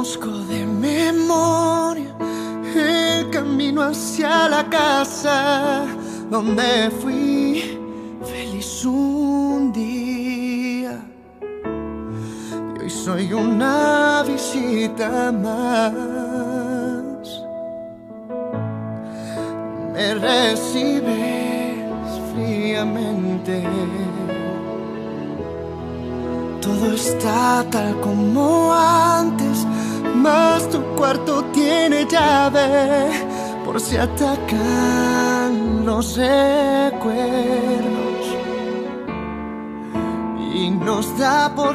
Conozco de memoria el camino hacia la casa donde fui feliz un día. Y hoy soy una visita más. Me recibes fríamente. Todo está tal como antes, mas tu cuarto tiene llave por si atacan los recuerdos. Y nos da por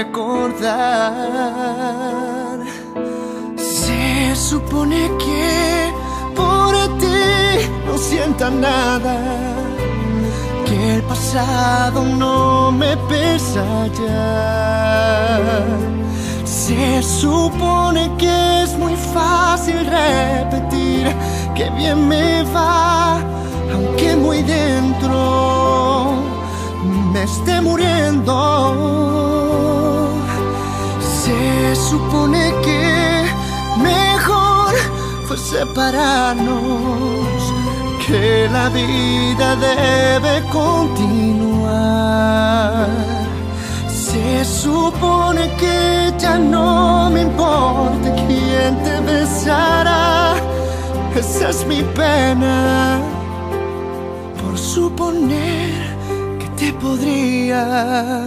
recordar. Se supone que por ti no sienta nada, que el pasado no me pesa ya. Se supone que es muy fácil repetir que bien me va, aunque muy dentro me esté muriendo. Se supone que mejor fue separarnos, que la vida debe continuar. Se supone que ya no me importa quién te besará. Esa es mi pena por suponer que te podría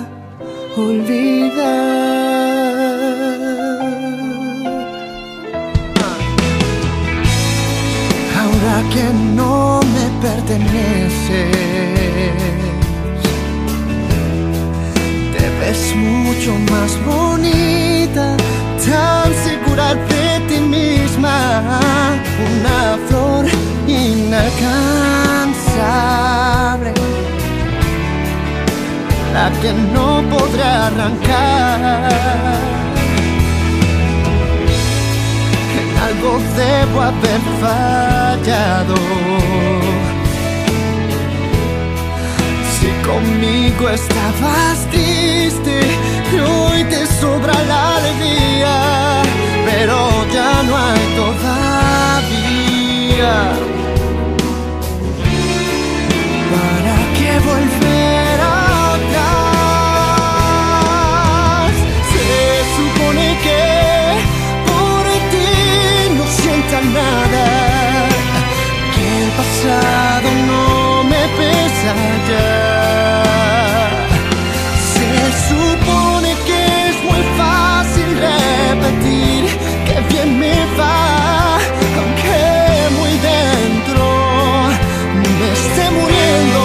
olvidar. Ahora que no me perteneces, te ves mucho más bonita, tan segura de ti misma. Una flor inalcanzable, la que no podré arrancar. Algo debo haber fallado. Si conmigo estabas triste y hoy te sobra la alegría, pero ya no hay todavía. ¿Para qué volver atrás? Se supone que nada, que el pasado no me pesa ya. Se supone que es muy fácil repetir que bien me va, aunque muy dentro me esté muriendo.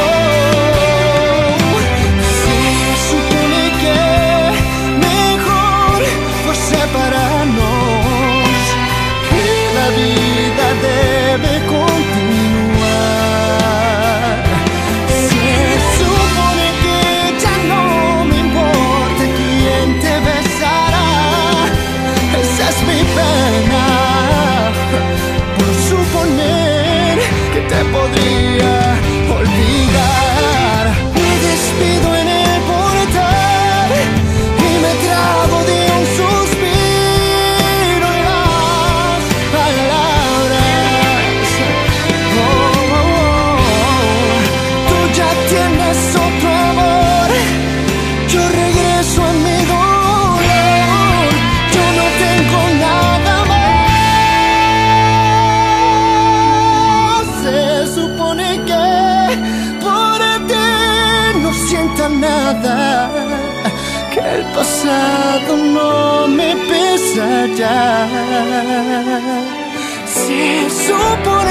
Se supone que mejor fue separarnos, la vida debe continuar. Se supone que ya no me importa quién te besará. Esa es mi pena por suponer que te podría olvidar. Me despido en el portal y me trago de un suspiro y las palabras. Tú ya tienes otro amor, yo regreso a mi dolor. Yo no tengo nada más. Se supone que por ti no sienta nada, que el pasado no me pesa ya. Se supone